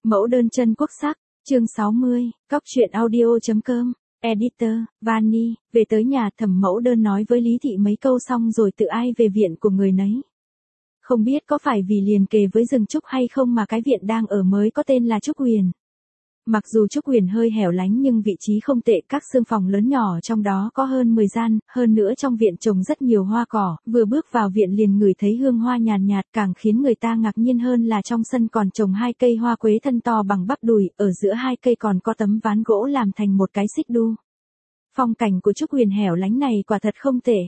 Mẫu đơn chân quốc sắc, chương 60, cóc truyện audio.com, editor, Vani, về tới nhà Thẩm Mẫu Đơn nói với Lý Thị mấy câu xong rồi tự ai về viện của người nấy. Không biết có phải vì liền kề với rừng trúc hay không mà cái viện đang ở mới có tên là Trúc Huyền. Mặc dù Trúc Huyền hơi hẻo lánh nhưng vị trí không tệ, các xương phòng lớn nhỏ trong đó có hơn 10 gian, hơn nữa trong viện trồng rất nhiều hoa cỏ, vừa bước vào viện liền ngửi thấy hương hoa nhàn nhạt, càng khiến người ta ngạc nhiên hơn là trong sân còn trồng 2 cây hoa quế thân to bằng bắp đùi, ở giữa 2 cây còn có tấm ván gỗ làm thành một cái xích đu. Phong cảnh của Trúc Huyền hẻo lánh này quả thật không tệ.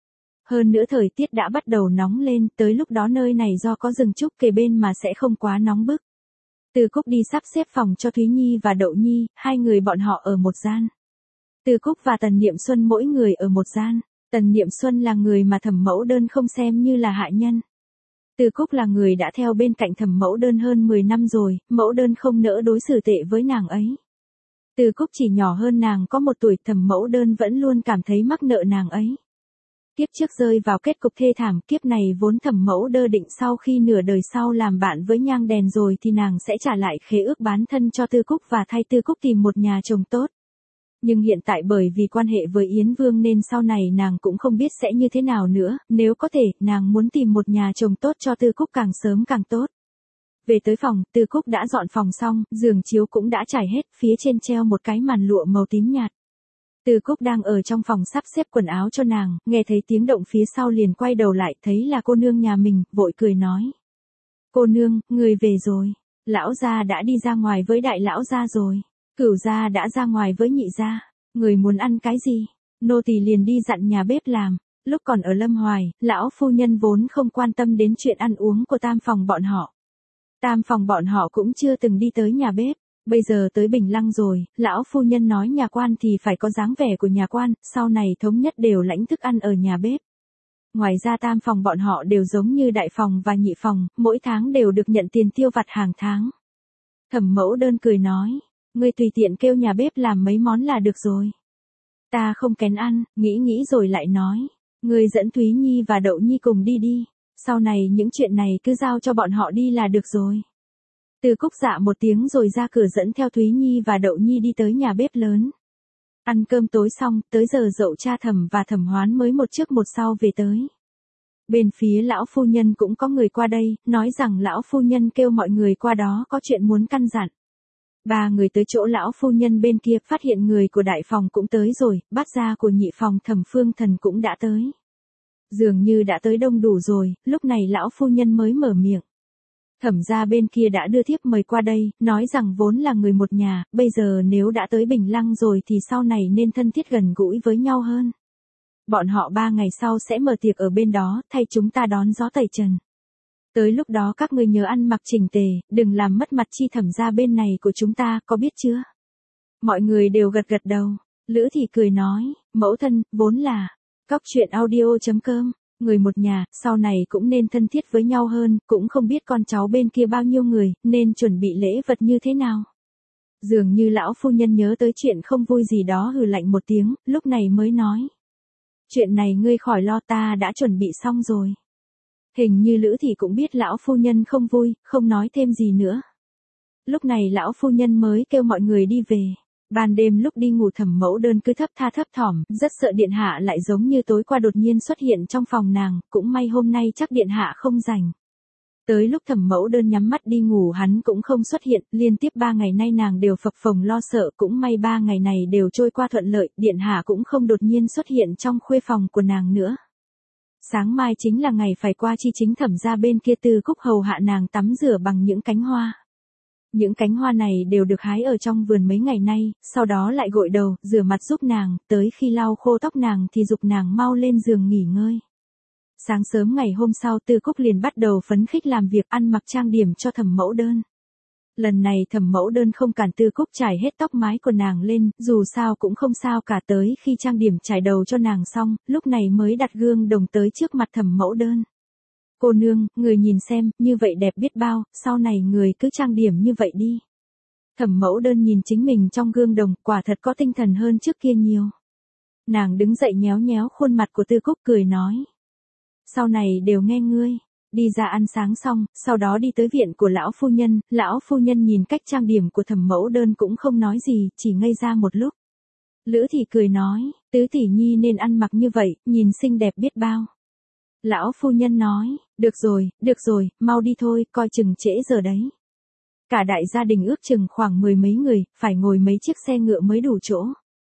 Hơn nữa thời tiết đã bắt đầu nóng lên, tới lúc đó nơi này do có rừng trúc kề bên mà sẽ không quá nóng bức. Từ Cúc đi sắp xếp phòng cho Thúy Nhi và Đậu Nhi, 2 người bọn họ ở một gian. Từ Cúc và Tần Niệm Xuân mỗi người ở một gian. Tần Niệm Xuân là người mà Thẩm Mẫu Đơn không xem như là hạ nhân. Từ Cúc là người đã theo bên cạnh Thẩm Mẫu Đơn hơn 10 năm rồi, Mẫu Đơn không nỡ đối xử tệ với nàng ấy. Từ Cúc chỉ nhỏ hơn nàng có 1 tuổi, Thẩm Mẫu Đơn vẫn luôn cảm thấy mắc nợ nàng ấy. Kiếp trước rơi vào kết cục thê thảm, kiếp này vốn Thẩm Mẫu Đơn định sau khi nửa đời sau làm bạn với nhang đèn rồi thì nàng sẽ trả lại khế ước bán thân cho Tư Cúc và thay Tư Cúc tìm một nhà chồng tốt. Nhưng hiện tại bởi vì quan hệ với Yến Vương nên sau này nàng cũng không biết sẽ như thế nào nữa, nếu có thể, nàng muốn tìm một nhà chồng tốt cho Tư Cúc càng sớm càng tốt. Về tới phòng, Tư Cúc đã dọn phòng xong, giường chiếu cũng đã trải hết, phía trên treo một cái màn lụa màu tím nhạt. Từ Cúc đang ở trong phòng sắp xếp quần áo cho nàng, nghe thấy tiếng động phía sau liền quay đầu lại, thấy là cô nương nhà mình, vội cười nói. Cô nương, người về rồi. Lão gia đã đi ra ngoài với đại lão gia rồi. Cửu gia đã ra ngoài với nhị gia. Người muốn ăn cái gì? Nô tỳ liền đi dặn nhà bếp làm. Lúc còn ở Lâm Hoài, lão phu nhân vốn không quan tâm đến chuyện ăn uống của tam phòng bọn họ. Tam phòng bọn họ cũng chưa từng đi tới nhà bếp. Bây giờ tới Bình Lăng rồi, lão phu nhân nói nhà quan thì phải có dáng vẻ của nhà quan, sau này thống nhất đều lãnh thức ăn ở nhà bếp. Ngoài ra tam phòng bọn họ đều giống như đại phòng và nhị phòng, mỗi tháng đều được nhận tiền tiêu vặt hàng tháng. Thẩm Mẫu Đơn cười nói, ngươi tùy tiện kêu nhà bếp làm mấy món là được rồi. Ta không kén ăn, nghĩ rồi lại nói, ngươi dẫn Thúy Nhi và Đậu Nhi cùng đi đi, sau này những chuyện này cứ giao cho bọn họ đi là được rồi. Từ Cúc dạ một tiếng rồi ra cửa dẫn theo Thúy Nhi và Đậu Nhi đi tới nhà bếp lớn. Ăn cơm tối xong, tới giờ dậu cha Thẩm và Thẩm Hoán mới một trước một sau về tới. Bên phía lão phu nhân cũng có người qua đây, nói rằng lão phu nhân kêu mọi người qua đó có chuyện muốn căn dặn. 3 người tới chỗ lão phu nhân bên kia, phát hiện người của đại phòng cũng tới rồi, bát gia của nhị phòng Thẩm Phương Thần cũng đã tới. Dường như đã tới đông đủ rồi, lúc này lão phu nhân mới mở miệng. Thẩm gia bên kia đã đưa thiếp mời qua đây, nói rằng vốn là người một nhà, bây giờ nếu đã tới Bình Lăng rồi thì sau này nên thân thiết gần gũi với nhau hơn. Bọn họ 3 ngày sau sẽ mở tiệc ở bên đó, thay chúng ta đón gió tẩy trần. Tới lúc đó các ngươi nhớ ăn mặc chỉnh tề, đừng làm mất mặt chi Thẩm gia bên này của chúng ta, có biết chưa? Mọi người đều gật gật đầu. Lữ Thị cười nói, mẫu thân, vốn là cóc truyện audio.com. Người một nhà, sau này cũng nên thân thiết với nhau hơn, cũng không biết con cháu bên kia bao nhiêu người, nên chuẩn bị lễ vật như thế nào. Dường như lão phu nhân nhớ tới chuyện không vui gì đó, hừ lạnh một tiếng, lúc này mới nói. Chuyện này ngươi khỏi lo, ta đã chuẩn bị xong rồi. Hình như Lữ Thị cũng biết lão phu nhân không vui, không nói thêm gì nữa. Lúc này lão phu nhân mới kêu mọi người đi về. Ban đêm lúc đi ngủ Thẩm Mẫu Đơn cứ thấp thỏm, rất sợ điện hạ lại giống như tối qua đột nhiên xuất hiện trong phòng nàng, cũng may hôm nay chắc điện hạ không rảnh. Tới lúc Thẩm Mẫu Đơn nhắm mắt đi ngủ hắn cũng không xuất hiện, liên tiếp 3 ngày nay nàng đều phập phồng lo sợ, cũng may 3 ngày này đều trôi qua thuận lợi, điện hạ cũng không đột nhiên xuất hiện trong khuê phòng của nàng nữa. Sáng mai chính là ngày phải qua chi chính Thẩm gia bên kia Từ Cúc hầu hạ nàng tắm rửa bằng những cánh hoa. Những cánh hoa này đều được hái ở trong vườn mấy ngày nay, sau đó lại gội đầu, rửa mặt giúp nàng, tới khi lau khô tóc nàng thì giục nàng mau lên giường nghỉ ngơi. Sáng sớm ngày hôm sau Tư Cúc liền bắt đầu phấn khích làm việc, ăn mặc trang điểm cho Thẩm Mẫu Đơn. Lần này Thẩm Mẫu Đơn không cản Tư Cúc trải hết tóc mái của nàng lên, dù sao cũng không sao cả, tới khi trang điểm trải đầu cho nàng xong, lúc này mới đặt gương đồng tới trước mặt Thẩm Mẫu Đơn. Cô nương, người nhìn xem, như vậy đẹp biết bao, sau này người cứ trang điểm như vậy đi. Thẩm Mẫu Đơn nhìn chính mình trong gương đồng, quả thật có tinh thần hơn trước kia nhiều. Nàng đứng dậy nhéo nhéo khuôn mặt của Tư Cúc cười nói. Sau này đều nghe ngươi. đi ra ăn sáng xong, sau đó đi tới viện của lão phu nhân nhìn cách trang điểm của Thẩm Mẫu Đơn cũng không nói gì, chỉ ngây ra một lúc. Lữ Thị cười nói, tứ tỷ nhi nên ăn mặc như vậy, nhìn xinh đẹp biết bao. Lão phu nhân nói, được rồi, mau đi thôi, coi chừng trễ giờ đấy. Cả đại gia đình ước chừng khoảng 10 mấy người, phải ngồi mấy chiếc xe ngựa mới đủ chỗ.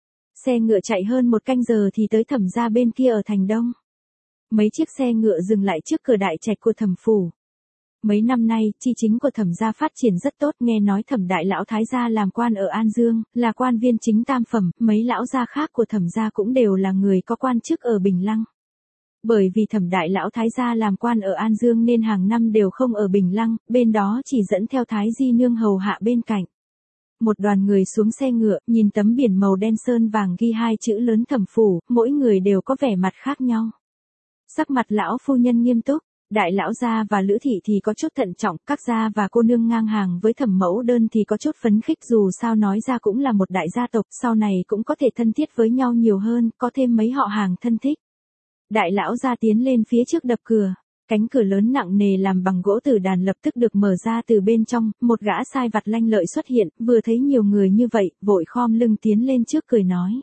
Xe ngựa chạy hơn 1 canh giờ thì tới Thẩm gia bên kia ở thành Đông. Mấy chiếc xe ngựa dừng lại trước cửa đại trạch của Thẩm phủ. Mấy năm nay, chi chính của Thẩm gia phát triển rất tốt, nghe nói Thẩm đại lão thái gia làm quan ở An Dương, là quan viên chính tam phẩm, mấy lão gia khác của Thẩm gia cũng đều là người có quan chức ở Bình Lăng. Bởi vì Thẩm đại lão thái gia làm quan ở An Dương nên hàng năm đều không ở Bình Lăng, bên đó chỉ dẫn theo Thái Di nương hầu hạ bên cạnh. Một đoàn người xuống xe ngựa, nhìn tấm biển màu đen sơn vàng ghi 2 chữ lớn Thẩm phủ, mỗi người đều có vẻ mặt khác nhau. Sắc mặt lão phu nhân nghiêm túc, đại lão gia và Lữ Thị thì có chút thận trọng, các gia và cô nương ngang hàng với Thẩm Mẫu Đơn thì có chút phấn khích, dù sao nói ra cũng là một đại gia tộc, sau này cũng có thể thân thiết với nhau nhiều hơn, có thêm mấy họ hàng thân thích. Đại lão gia tiến lên phía trước đập cửa, cánh cửa lớn nặng nề làm bằng gỗ tử đàn lập tức được mở ra từ bên trong, một gã sai vặt lanh lợi xuất hiện, vừa thấy nhiều người như vậy, vội khom lưng tiến lên trước cười nói.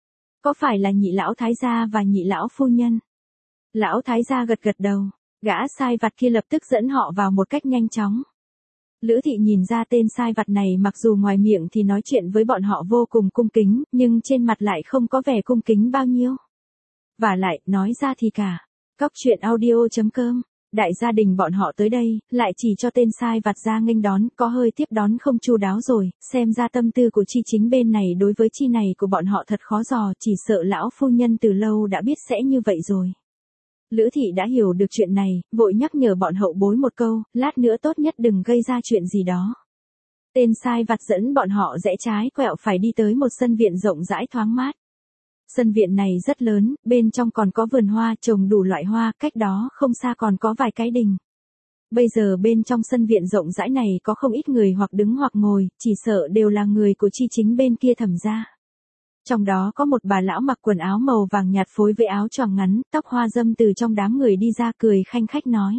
Có phải là nhị lão thái gia và nhị lão phu nhân? Lão thái gia gật gật đầu, gã sai vặt kia lập tức dẫn họ vào một cách nhanh chóng. Lữ Thị nhìn ra tên sai vặt này mặc dù ngoài miệng thì nói chuyện với bọn họ vô cùng cung kính, nhưng trên mặt lại không có vẻ cung kính bao nhiêu. Và lại, nói ra thì cả. Cóc truyện audio.com, đại gia đình bọn họ tới đây, lại chỉ cho tên sai vặt ra nghênh đón, có hơi tiếp đón không chu đáo rồi, xem ra tâm tư của chi chính bên này đối với chi này của bọn họ thật khó dò, chỉ sợ lão phu nhân từ lâu đã biết sẽ như vậy rồi. Lữ Thị đã hiểu được chuyện này, vội nhắc nhở bọn hậu bối một câu, lát nữa tốt nhất đừng gây ra chuyện gì đó. Tên sai vặt dẫn bọn họ rẽ trái quẹo phải đi tới một sân viện rộng rãi thoáng mát. Sân viện này rất lớn, bên trong còn có vườn hoa trồng đủ loại hoa, cách đó không xa còn có vài cái đình. Bây giờ bên trong sân viện rộng rãi này có không ít người hoặc đứng hoặc ngồi, chỉ sợ đều là người của chi chính bên kia Thẩm gia. Trong đó có một bà lão mặc quần áo màu vàng nhạt phối với áo choàng ngắn, tóc hoa dâm từ trong đám người đi ra cười khanh khách nói.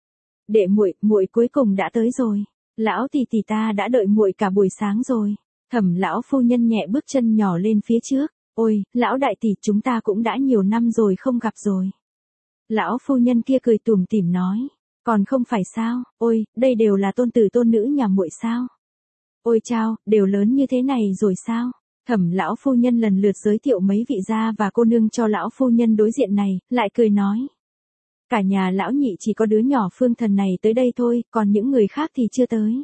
Đệ muội cuối cùng đã tới rồi. Lão tỷ tỷ ta đã đợi muội cả buổi sáng rồi. Thẩm lão phu nhân nhẹ bước chân nhỏ lên phía trước. Ôi, lão đại tỷ, chúng ta cũng đã nhiều năm rồi không gặp rồi. Lão phu nhân kia cười tủm tỉm nói. Còn không phải sao, ôi, đây đều là tôn tử tôn nữ nhà muội sao. Ôi chao, đều lớn như thế này rồi sao. Thẩm lão phu nhân lần lượt giới thiệu mấy vị gia và cô nương cho lão phu nhân đối diện này, lại cười nói. Cả nhà lão nhị chỉ có đứa nhỏ Phương Thần này tới đây thôi, còn những người khác thì chưa tới.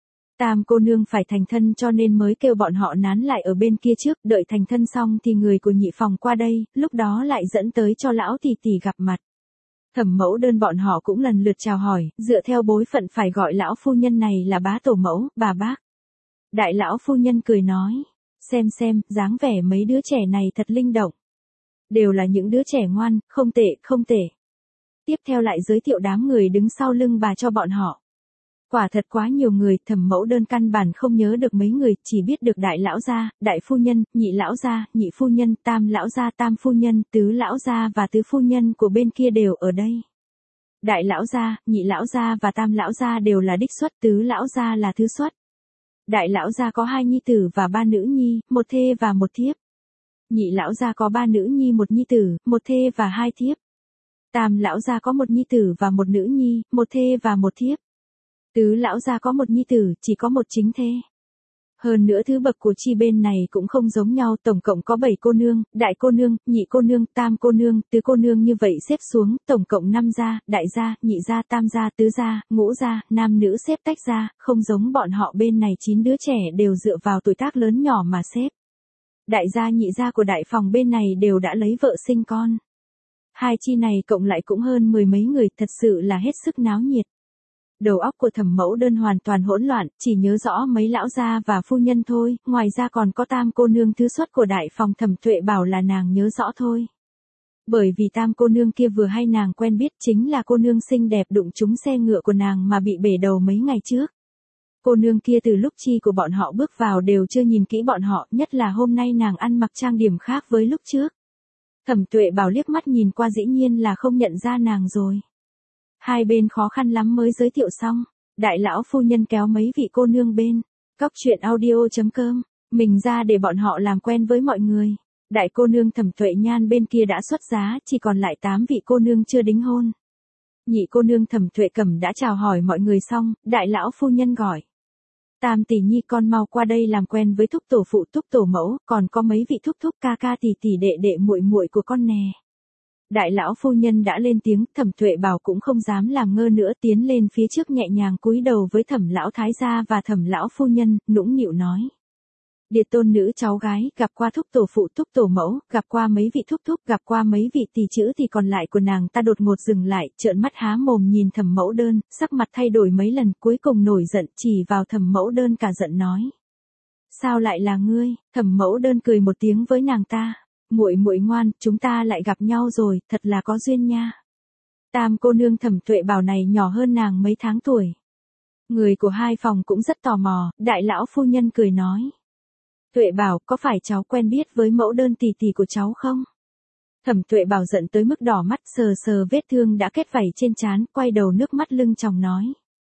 Tam cô nương phải thành thân cho nên mới kêu bọn họ nán lại ở bên kia trước, đợi thành thân xong thì người của nhị phòng qua đây, lúc đó lại dẫn tới cho lão tỷ tỷ gặp mặt. Thẩm Mẫu Đơn bọn họ cũng lần lượt chào hỏi, dựa theo bối phận phải gọi lão phu nhân này là bá tổ mẫu, bà bác. Đại lão phu nhân cười nói, xem, dáng vẻ mấy đứa trẻ này thật linh động. Đều là những đứa trẻ ngoan, không tệ. Tiếp theo lại giới thiệu đám người đứng sau lưng bà cho bọn họ. Quả thật quá nhiều người, Thẩm Mẫu Đơn căn bản không nhớ được mấy người, chỉ biết được đại lão gia, đại phu nhân, nhị lão gia, nhị phu nhân, tam lão gia, tam phu nhân, tứ lão gia và tứ phu nhân của bên kia đều ở đây. Đại lão gia, nhị lão gia và tam lão gia đều là đích xuất, tứ lão gia là thứ xuất. Đại lão gia có 2 nhi tử và 3 nữ nhi, 1 thê và 1 thiếp. Nhị lão gia có 3 nữ nhi, 1 nhi tử, 1 thê và 2 thiếp. Tam lão gia có 1 nhi tử và 1 nữ nhi, 1 thê và 1 thiếp. Tứ lão gia có 1 nhi tử, chỉ có 1 chính thê. Hơn nữa thứ bậc của chi bên này cũng không giống nhau, tổng cộng có 7 cô nương, đại cô nương, nhị cô nương, tam cô nương, tứ cô nương như vậy xếp xuống, tổng cộng 5 gia, đại gia, nhị gia, tam gia, tứ gia, ngũ gia, nam nữ xếp tách ra, không giống bọn họ bên này 9 đứa trẻ đều dựa vào tuổi tác lớn nhỏ mà xếp. Đại gia nhị gia của đại phòng bên này đều đã lấy vợ sinh con. Hai chi này cộng lại cũng hơn 10 mấy người, thật sự là hết sức náo nhiệt. Đầu óc của Thẩm Mẫu Đơn hoàn toàn hỗn loạn, chỉ nhớ rõ mấy lão gia và phu nhân thôi, ngoài ra còn có tam cô nương thứ xuất của đại phòng Thẩm Tuệ bảo là nàng nhớ rõ thôi. Bởi vì tam cô nương kia vừa hay nàng quen biết, chính là cô nương xinh đẹp đụng trúng xe ngựa của nàng mà bị bể đầu mấy ngày trước. Cô nương kia từ lúc chi của bọn họ bước vào đều chưa nhìn kỹ bọn họ, nhất là hôm nay nàng ăn mặc trang điểm khác với lúc trước. Thẩm Tuệ bảo liếc mắt nhìn qua dĩ nhiên là không nhận ra nàng rồi. Hai bên khó khăn lắm mới giới thiệu xong. Đại lão phu nhân kéo mấy vị cô nương bên. Cóc truyện audio.com. Mình ra để bọn họ làm quen với mọi người. Đại cô nương Thẩm Tuệ Nhan bên kia đã xuất giá, chỉ còn lại 8 vị cô nương chưa đính hôn. Nhị cô nương Thẩm Tuệ Cẩm đã chào hỏi mọi người xong, đại lão phu nhân gọi. Tam tỷ nhi con mau qua đây làm quen với thúc tổ phụ thúc tổ mẫu, còn có mấy vị thúc thúc ca ca tỷ tỷ đệ đệ muội muội của con nè. Đại lão phu nhân đã lên tiếng, Thẩm Tuệ Bảo cũng không dám làm ngơ nữa, tiến lên phía trước nhẹ nhàng cúi đầu với Thẩm lão thái gia và Thẩm lão phu nhân, nũng nịu nói. Điệt tôn nữ cháu gái, gặp qua thúc tổ phụ thúc tổ mẫu, gặp qua mấy vị thúc thúc, gặp qua mấy vị tỷ chữ thì còn lại của nàng ta đột ngột dừng lại, trợn mắt há mồm nhìn Thẩm Mẫu Đơn, sắc mặt thay đổi mấy lần, cuối cùng nổi giận chỉ vào Thẩm Mẫu Đơn cả giận nói. Sao lại là ngươi? Thẩm Mẫu Đơn cười một tiếng với nàng ta. Muội muội ngoan, chúng ta lại gặp nhau rồi, thật là có duyên nha. Tam cô nương Thẩm Tuệ Bảo này nhỏ hơn nàng mấy tháng tuổi. Người của hai phòng cũng rất tò mò, đại lão phu nhân cười nói. Tuệ Bảo, có phải cháu quen biết với Mẫu Đơn tỷ tỷ của cháu không? Thẩm Tuệ Bảo giận tới mức đỏ mắt, sờ sờ vết thương đã kết vảy trên trán, quay đầu nước mắt lưng tròng nói.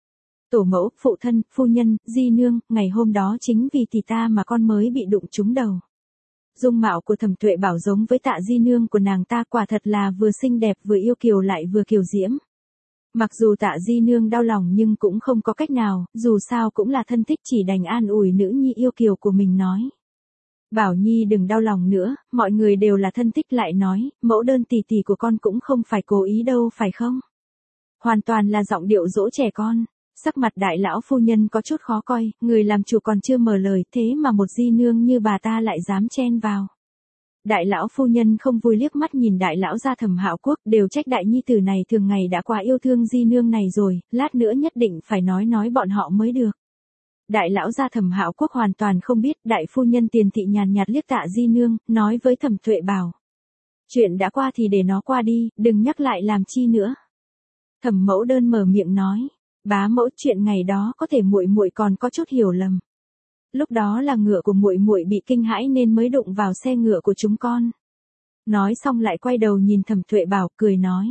Tổ mẫu, phụ thân, phu nhân, di nương, ngày hôm đó chính vì tỷ ta mà con mới bị đụng trúng đầu. Dung mạo của Thẩm Tuệ Bảo giống với Tạ di nương của nàng ta, quả thật là vừa xinh đẹp vừa yêu kiều lại vừa kiều diễm. Mặc dù Tạ di nương đau lòng nhưng cũng không có cách nào, dù sao cũng là thân thích, chỉ đành an ủi nữ nhi yêu kiều của mình nói. Bảo Nhi đừng đau lòng nữa, mọi người đều là thân thích, lại nói, Mẫu Đơn tỷ tỷ của con cũng không phải cố ý đâu phải không? Hoàn toàn là giọng điệu dỗ trẻ con. Sắc mặt đại lão phu nhân có chút khó coi, người làm chủ còn chưa mở lời, thế mà một di nương như bà ta lại dám chen vào. Đại lão phu nhân không vui liếc mắt nhìn đại lão gia Thẩm Hạo Quốc, đều trách đại nhi tử này thường ngày đã quá yêu thương di nương này rồi, lát nữa nhất định phải nói bọn họ mới được. Đại lão gia Thẩm Hạo Quốc hoàn toàn không biết, đại phu nhân Tiền Thị nhàn nhạt liếc Tạ di nương, nói với Thẩm Tuệ Bảo. Chuyện đã qua thì để nó qua đi, đừng nhắc lại làm chi nữa. Thẩm Mẫu Đơn mở miệng nói. Bá mẫu, chuyện ngày đó có thể muội muội còn có chút hiểu lầm. Lúc đó là ngựa của muội muội bị kinh hãi nên mới đụng vào xe ngựa của chúng con. Nói xong lại quay đầu nhìn Thẩm Tuệ Bảo, cười nói.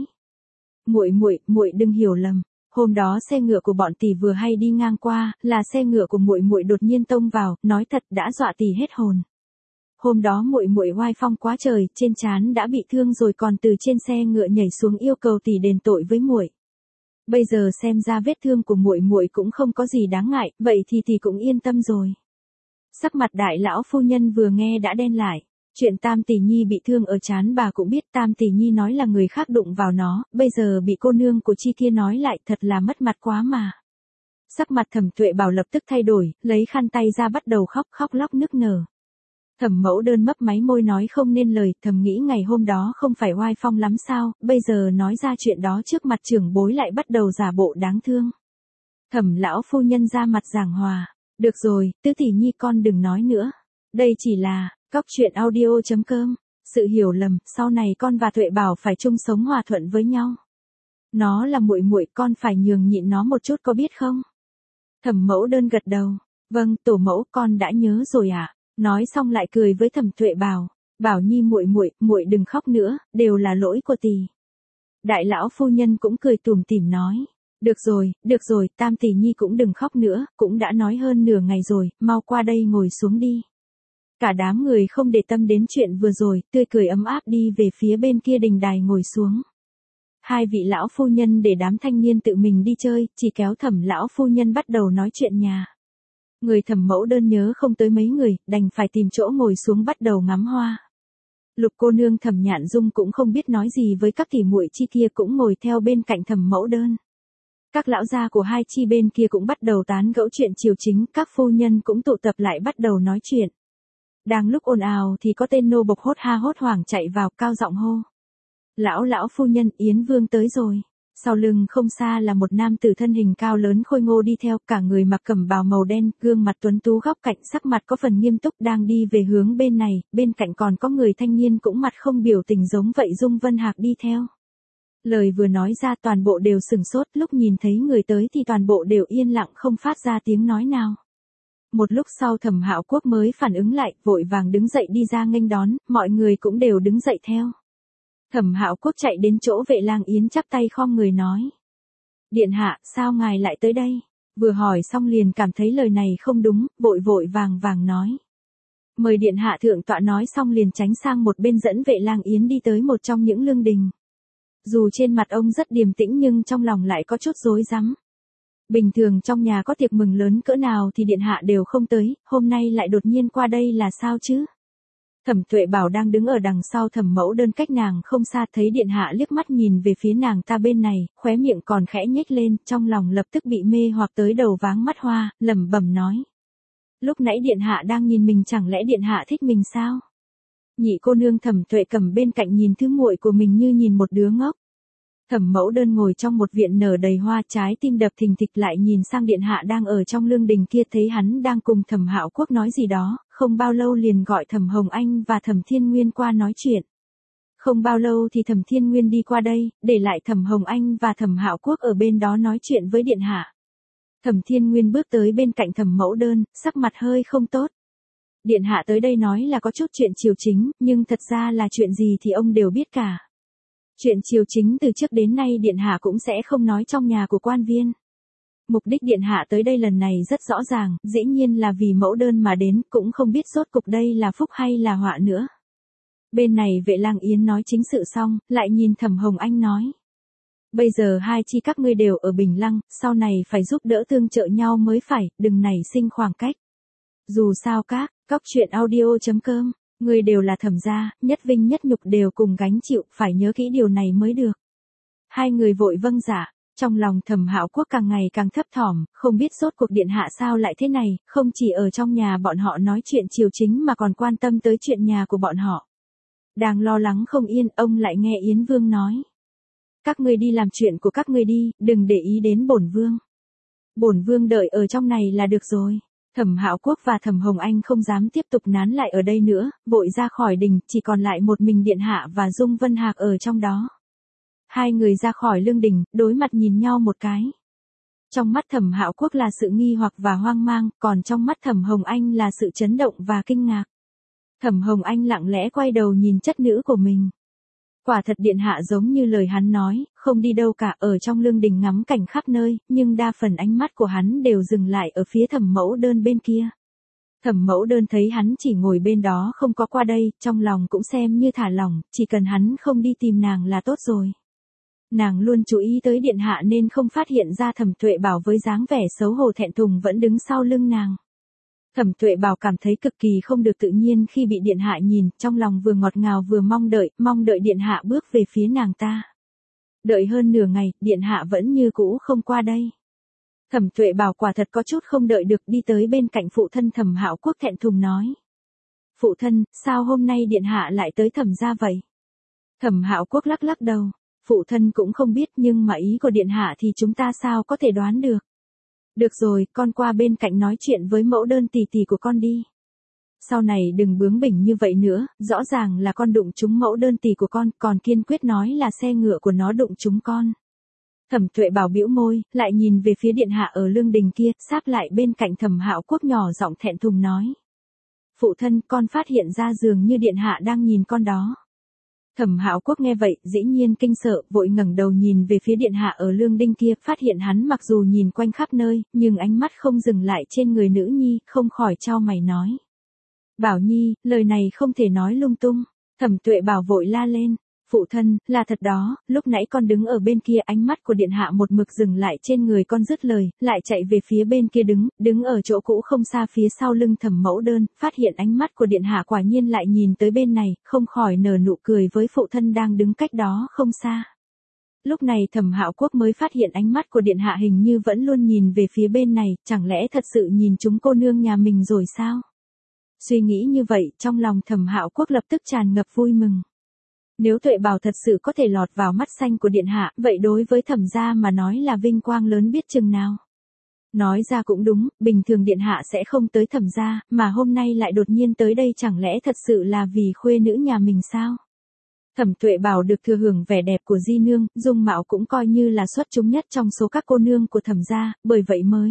Muội đừng hiểu lầm. Hôm đó xe ngựa của bọn tỷ vừa hay đi ngang qua, là xe ngựa của muội muội đột nhiên tông vào, nói thật đã dọa tỷ hết hồn. Hôm đó muội muội oai phong quá trời, trên trán đã bị thương rồi còn từ trên xe ngựa nhảy xuống yêu cầu tỷ đền tội với muội. Bây giờ xem ra vết thương của muội muội cũng không có gì đáng ngại, vậy thì tỷ cũng yên tâm rồi. Sắc mặt đại lão phu nhân vừa nghe đã đen lại. Chuyện Tam tỷ nhi bị thương ở trán bà cũng biết, Tam tỷ nhi nói là người khác đụng vào nó, bây giờ bị cô nương của Chi kia nói lại, thật là mất mặt quá mà. Sắc mặt Thẩm Tuệ Bảo lập tức thay đổi, lấy khăn tay ra bắt đầu khóc lóc nức nở. Thẩm Mẫu Đơn mấp máy môi nói không nên lời, thầm nghĩ ngày hôm đó không phải oai phong lắm sao, bây giờ nói ra chuyện đó trước mặt trưởng bối lại bắt đầu giả bộ đáng thương. Thẩm lão phu nhân ra mặt giảng hòa, được rồi, tứ tỷ nhi con đừng nói nữa. Đây chỉ là, cóc truyện audio.com, sự hiểu lầm, sau này con và Tuệ Bảo phải chung sống hòa thuận với nhau. Nó là muội muội, con phải nhường nhịn nó một chút có biết không? Thẩm Mẫu Đơn gật đầu, vâng, tổ mẫu con đã nhớ rồi ạ. Nói xong lại cười với Thẩm Tuệ Bảo, Bảo Nhi muội đừng khóc nữa, đều là lỗi của tỷ. Đại lão phu nhân cũng cười tủm tỉm nói, được rồi, Tam tỷ nhi cũng đừng khóc nữa, cũng đã nói hơn nửa ngày rồi, mau qua đây ngồi xuống đi. Cả đám người không để tâm đến chuyện vừa rồi, tươi cười ấm áp đi về phía bên kia đình đài ngồi xuống. Hai vị lão phu nhân để đám thanh niên tự mình đi chơi, chỉ kéo Thẩm lão phu nhân bắt đầu nói chuyện nhà. Người Thẩm Mẫu Đơn nhớ không tới mấy người, đành phải tìm chỗ ngồi xuống bắt đầu ngắm hoa. Lục cô nương Thẩm Nhạn Dung cũng không biết nói gì với các tỷ muội chi kia, cũng ngồi theo bên cạnh Thẩm Mẫu Đơn. Các lão gia của hai chi bên kia cũng bắt đầu tán gẫu chuyện triều chính, các phu nhân cũng tụ tập lại bắt đầu nói chuyện. Đang lúc ồn ào thì có tên nô bộc hốt hoảng chạy vào, cao giọng hô. Lão phu nhân, Yến Vương tới rồi. Sau lưng không xa là một nam tử thân hình cao lớn khôi ngô đi theo, cả người mặc cẩm bào màu đen, gương mặt tuấn tú góc cạnh, sắc mặt có phần nghiêm túc đang đi về hướng bên này, bên cạnh còn có người thanh niên cũng mặt không biểu tình giống vậy Dung Vân Hạc đi theo. Lời vừa nói ra toàn bộ đều sừng sốt, lúc nhìn thấy người tới thì toàn bộ đều yên lặng không phát ra tiếng nói nào. Một lúc sau Thẩm Hạo Quốc mới phản ứng lại, vội vàng đứng dậy đi ra nghênh đón, mọi người cũng đều đứng dậy theo. Thẩm Hạo Quốc chạy đến chỗ vệ lang Yến chắp tay khom người nói. Điện hạ, sao ngài lại tới đây? Vừa hỏi xong liền cảm thấy lời này không đúng, vội vội vàng vàng nói. Mời điện hạ thượng tọa, nói xong liền tránh sang một bên dẫn vệ lang yến đi tới một trong những lương đình. Dù trên mặt ông rất điềm tĩnh nhưng trong lòng lại có chút rối rắm. Bình thường trong nhà có tiệc mừng lớn cỡ nào thì điện hạ đều không tới, hôm nay lại đột nhiên qua đây là sao chứ? Thẩm Tuệ Bảo đang đứng ở đằng sau Thẩm Mẫu Đơn cách nàng không xa, thấy điện hạ liếc mắt nhìn về phía nàng ta bên này, khóe miệng còn khẽ nhếch lên, trong lòng lập tức bị mê hoặc tới đầu váng mắt hoa, lẩm bẩm nói. Lúc nãy điện hạ đang nhìn mình, chẳng lẽ điện hạ thích mình sao? Nhị cô nương Thẩm Tuệ cầm bên cạnh nhìn thứ muội của mình như nhìn một đứa ngốc. Thẩm Mẫu Đơn ngồi trong một viện nở đầy hoa, trái tim đập thình thịch, lại nhìn sang điện hạ đang ở trong lương đình kia, thấy hắn đang cùng Thẩm Hạo Quốc nói gì đó, không bao lâu liền gọi Thẩm Hồng Anh và Thẩm Thiên Nguyên qua nói chuyện. Không bao lâu thì Thẩm Thiên Nguyên đi qua đây, để lại Thẩm Hồng Anh và Thẩm Hạo Quốc ở bên đó nói chuyện với điện hạ. Thẩm Thiên Nguyên bước tới bên cạnh Thẩm Mẫu Đơn, sắc mặt hơi không tốt. Điện hạ tới đây nói là có chút chuyện triều chính, nhưng thật ra là chuyện gì thì ông đều biết cả. Chuyện triều chính từ trước đến nay điện hạ cũng sẽ không nói trong nhà của quan viên. Mục đích điện hạ tới đây lần này rất rõ ràng, dĩ nhiên là vì Mẫu Đơn mà đến, cũng không biết rốt cục đây là phúc hay là họa nữa. Bên này vệ lang yến nói chính sự xong, lại nhìn Thẩm Hồng Anh nói. Bây giờ hai chi các ngươi đều ở Bình Lăng, sau này phải giúp đỡ tương trợ nhau mới phải, đừng nảy sinh khoảng cách. Dù sao các, cóc truyện audio.com, người đều là Thẩm gia, nhất vinh nhất nhục đều cùng gánh chịu, phải nhớ kỹ điều này mới được. Hai người vội vâng dạ, trong lòng Thẩm Hạo Quốc càng ngày càng thấp thỏm, không biết rốt cuộc điện hạ sao lại thế này, không chỉ ở trong nhà bọn họ nói chuyện triều chính mà còn quan tâm tới chuyện nhà của bọn họ. Đang lo lắng không yên, ông lại nghe Yến Vương nói. Các ngươi đi làm chuyện của các ngươi đi, đừng để ý đến bổn vương. Bổn vương đợi ở trong này là được rồi. Thẩm Hạo Quốc và Thẩm Hồng Anh không dám tiếp tục nán lại ở đây nữa, vội ra khỏi đình, chỉ còn lại một mình điện hạ và Dung Vân Hạc ở trong đó. Hai người ra khỏi lương đình, đối mặt nhìn nhau một cái. Trong mắt Thẩm Hạo Quốc là sự nghi hoặc và hoang mang, còn trong mắt Thẩm Hồng Anh là sự chấn động và kinh ngạc. Thẩm Hồng Anh lặng lẽ quay đầu nhìn chất nữ của mình. Quả thật điện hạ giống như lời hắn nói, không đi đâu cả, ở trong lương đình ngắm cảnh khắp nơi, nhưng đa phần ánh mắt của hắn đều dừng lại ở phía Thẩm Mẫu Đơn bên kia. Thẩm Mẫu Đơn thấy hắn chỉ ngồi bên đó không có qua đây, trong lòng cũng xem như thả lỏng, chỉ cần hắn không đi tìm nàng là tốt rồi. Nàng luôn chú ý tới điện hạ nên không phát hiện ra Thẩm Tuệ Bảo với dáng vẻ xấu hổ thẹn thùng vẫn đứng sau lưng nàng. Thẩm Tuệ Bảo cảm thấy cực kỳ không được tự nhiên khi bị điện hạ nhìn, trong lòng vừa ngọt ngào vừa mong đợi điện hạ bước về phía nàng ta. Đợi hơn nửa ngày, điện hạ vẫn như cũ không qua đây. Thẩm Tuệ Bảo quả thật có chút không đợi được, đi tới bên cạnh phụ thân Thẩm Hạo Quốc thẹn thùng nói. Phụ thân, sao hôm nay điện hạ lại tới Thẩm gia vậy? Thẩm Hạo Quốc lắc lắc đầu. Phụ thân cũng không biết, nhưng mà ý của điện hạ thì chúng ta sao có thể đoán được. Được rồi, con qua bên cạnh nói chuyện với Mẫu Đơn tỷ tỷ của con đi. Sau này đừng bướng bỉnh như vậy nữa, rõ ràng là con đụng trúng Mẫu Đơn tỷ của con, còn kiên quyết nói là xe ngựa của nó đụng trúng con. Thẩm Tuệ Bảo bĩu môi, lại nhìn về phía điện hạ ở lương đình kia, sáp lại bên cạnh Thẩm Hạo Quốc nhỏ giọng thẹn thùng nói. Phụ thân, con phát hiện ra dường như điện hạ đang nhìn con đó. Thẩm Hạo Quốc nghe vậy, dĩ nhiên kinh sợ, vội ngẩng đầu nhìn về phía điện hạ ở lương đình kia, phát hiện hắn mặc dù nhìn quanh khắp nơi, nhưng ánh mắt không dừng lại trên người nữ nhi, không khỏi chau mày nói. Bảo Nhi, lời này không thể nói lung tung. Thẩm Tuệ Bảo vội la lên. Phụ thân, là thật đó, lúc nãy con đứng ở bên kia, ánh mắt của điện hạ một mực dừng lại trên người con, dứt lời, lại chạy về phía bên kia đứng ở chỗ cũ không xa phía sau lưng Thẩm Mẫu Đơn, phát hiện ánh mắt của điện hạ quả nhiên lại nhìn tới bên này, không khỏi nở nụ cười với phụ thân đang đứng cách đó không xa. Lúc này Thẩm Hạo Quốc mới phát hiện ánh mắt của điện hạ hình như vẫn luôn nhìn về phía bên này, chẳng lẽ thật sự nhìn chúng cô nương nhà mình rồi sao? Suy nghĩ như vậy, trong lòng Thẩm Hạo Quốc lập tức tràn ngập vui mừng. Nếu Tuệ Bảo thật sự có thể lọt vào mắt xanh của điện hạ, vậy đối với Thẩm gia mà nói là vinh quang lớn biết chừng nào. Nói ra cũng đúng, bình thường điện hạ sẽ không tới Thẩm gia, mà hôm nay lại đột nhiên tới đây, chẳng lẽ thật sự là vì khuê nữ nhà mình sao? Thẩm Tuệ Bảo được thừa hưởng vẻ đẹp của di nương, dung mạo cũng coi như là xuất chúng nhất trong số các cô nương của Thẩm gia, bởi vậy mới.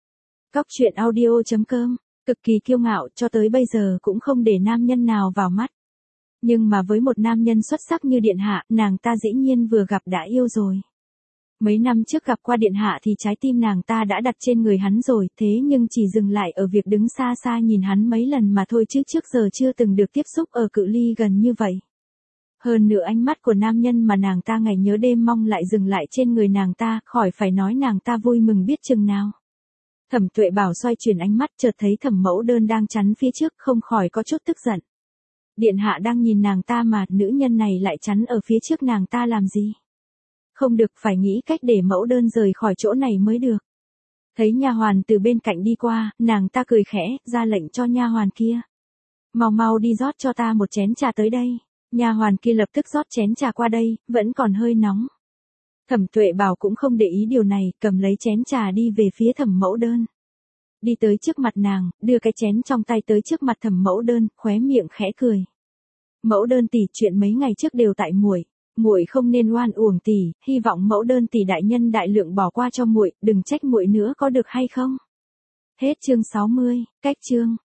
Cóc truyện audio.com, cực kỳ kiêu ngạo, cho tới bây giờ cũng không để nam nhân nào vào mắt. Nhưng mà với một nam nhân xuất sắc như điện hạ, nàng ta dĩ nhiên vừa gặp đã yêu rồi. Mấy năm trước gặp qua điện hạ thì trái tim nàng ta đã đặt trên người hắn rồi, thế nhưng chỉ dừng lại ở việc đứng xa xa nhìn hắn mấy lần mà thôi chứ trước giờ chưa từng được tiếp xúc ở cự ly gần như vậy. Hơn nữa ánh mắt của nam nhân mà nàng ta ngày nhớ đêm mong lại dừng lại trên người nàng ta, khỏi phải nói nàng ta vui mừng biết chừng nào. Thẩm Tuệ Bảo xoay chuyển ánh mắt chợt thấy Thẩm Mẫu Đơn đang chắn phía trước không khỏi có chút tức giận. Điện hạ đang nhìn nàng ta mà nữ nhân này lại chắn ở phía trước nàng ta làm gì? Không được, phải nghĩ cách để Mẫu Đơn rời khỏi chỗ này mới được. Thấy nha hoàn từ bên cạnh đi qua, nàng ta cười khẽ, ra lệnh cho nha hoàn kia. Mau mau đi rót cho ta một chén trà tới đây. Nha hoàn kia lập tức rót chén trà qua đây, vẫn còn hơi nóng. Thẩm Tuệ Bảo cũng không để ý điều này, cầm lấy chén trà đi về phía Thẩm Mẫu Đơn. Đi tới trước mặt nàng, đưa cái chén trong tay tới trước mặt Thẩm Mẫu Đơn, khóe miệng khẽ cười. Mẫu Đơn tỷ, chuyện mấy ngày trước đều tại muội, muội không nên oan uổng tỷ, hy vọng Mẫu Đơn tỷ đại nhân đại lượng bỏ qua cho muội, đừng trách muội nữa có được hay không? Hết chương 60, cách chương